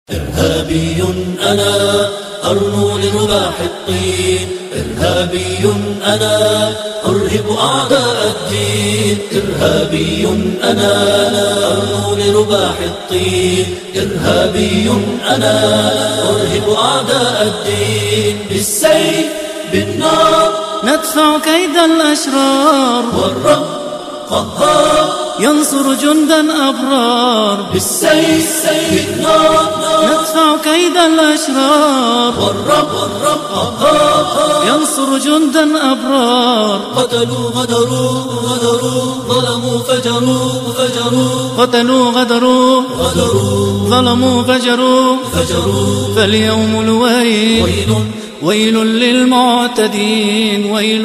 إرهابي أنا أرنو لرباح الطين، إرهابي أنا أرهب أعداء الدين، إرهابي أنا أرنو لرباح الطين، إرهابي أنا أرهب أعداء الدين. بالسيف بالنار ندفع كيد الأشرار، والرب قهار ينصر جندا أبرار. بالسيف بالنار ندفع كيد الأشرار، والرب قهار ينصر جندا أبرار. قتلوا غدروا ظلموا فجروا قتلوا غدروا ظلموا فجروا. فاليوم الويل ويل للمعتدين، ويل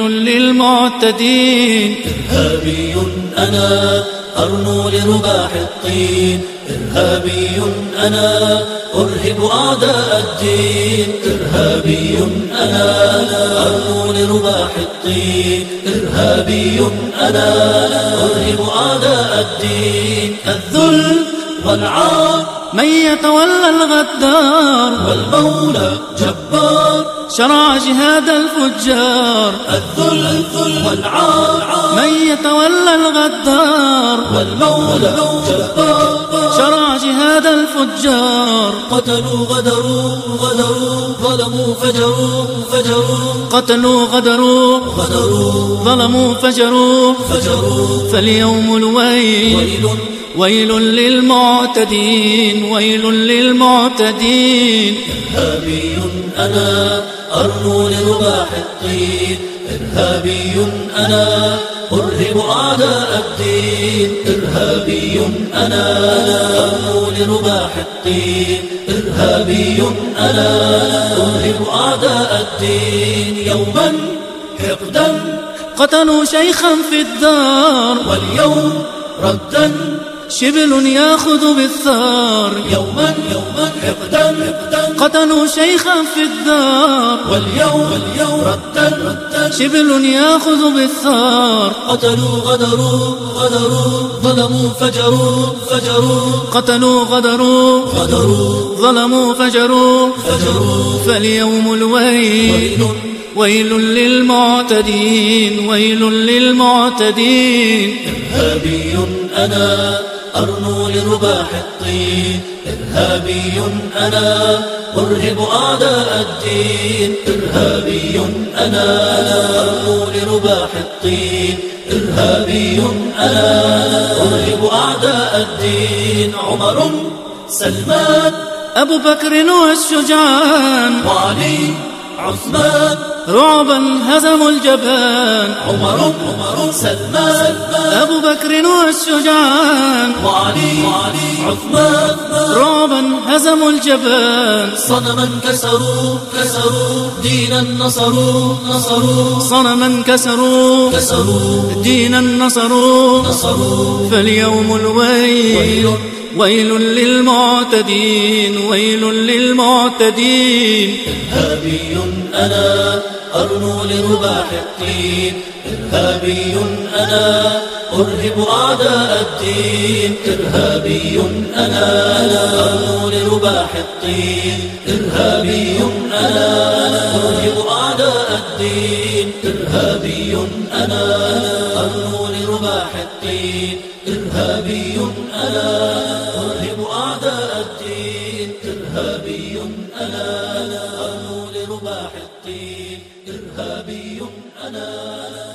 للمعتدين. إرهابي أنا أرنو لرباح الطين، إرهابي أنا أرهب أعداء الدين، إرهابي أنا أرنو لرباح الطين، إرهابي أنا أرهب أعداء الدين. الذل والعار من يتولى الغدار، والمولى جبار شرع جهاد الفجار. الذل والعار من يتولى الغدار، والمولى جبار شرع جهاد الفجار. قتلوا غدروا ظلموا فجروا قتلوا غدروا ظلموا فجروا. فاليوم الويل ويل للمعتدين، ويل للمعتدين. إرهابي أنا أرنو لرباح الطين، إرهابي أنا أرهب أعداء الدين، إرهابي أنا أرنو لرباح الطين، إرهابي أنا أرهب أعداء الدين. يوما حقدا قتلوا شيخا في الدار، واليوم ردا شبل ياخذ بالثار. يوما حقدا قتلوا شيخا في الدار، واليوم ردا شبل ياخذ بالثار. قتلوا غدروا ظلموا فجروا قتلوا غدروا ظلموا فجروا. فاليوم الويل ويل للمعتدين، ويل للمعتدين. إرهابي أنا أرنو لرباح الطين، إرهابي أنا أرهب أعداء الدين، إرهابي أنا أرنو لرباح الطين، إرهابي أنا أرهب أعداء الدين. عمر سلمان أبو بكر والشجعان، وعلي عثمان رعبا هزموا الجبان. عمر سلمان أبو بكر والشجعان، وعلي عثمان رعبا هزموا الجبان. صنما كسروا دينا نصروا صنما كسروا دينا نصروا. فاليوم الويل ويل للمعتدين، ويل للمعتدين. إرهابي أنا أرنو لرباح الطين، إرهابي أنا أرهب أعداء الدين، إرهابي أنا أرنو لرباح الطين، إرهابي أنا أرهب أعداء الدين، إرهابي أنا أرنو لرباح الطين، إرهابي أنا أرهب أعداء الدين، إرهابي أنا أرنو لرباح الطين، إرهابي أنا